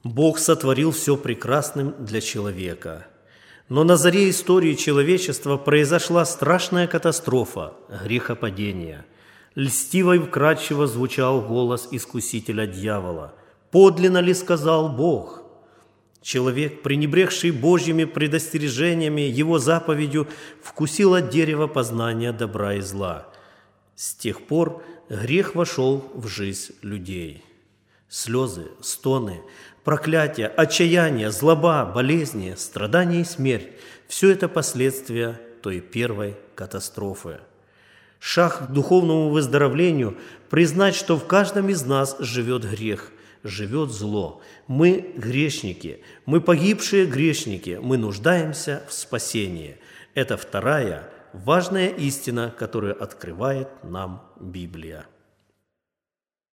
Бог сотворил все прекрасным для человека. Но на заре истории человечества произошла страшная катастрофа – грехопадение. Льстиво и вкрадчиво звучал голос искусителя дьявола. «Подлинно ли сказал Бог?» Человек, пренебрегший Божьими предостережениями, его заповедью, вкусил от дерева познания добра и зла. С тех пор грех вошел в жизнь людей. Слезы, стоны, проклятия, отчаяние, злоба, болезни, страдания и смерть – все это последствия той первой катастрофы. Шаг к духовному выздоровлению – признать, что в каждом из нас живет грех, живет зло. Мы грешники, мы погибшие грешники, мы нуждаемся в спасении. Это вторая важная истина, которую открывает нам Библия.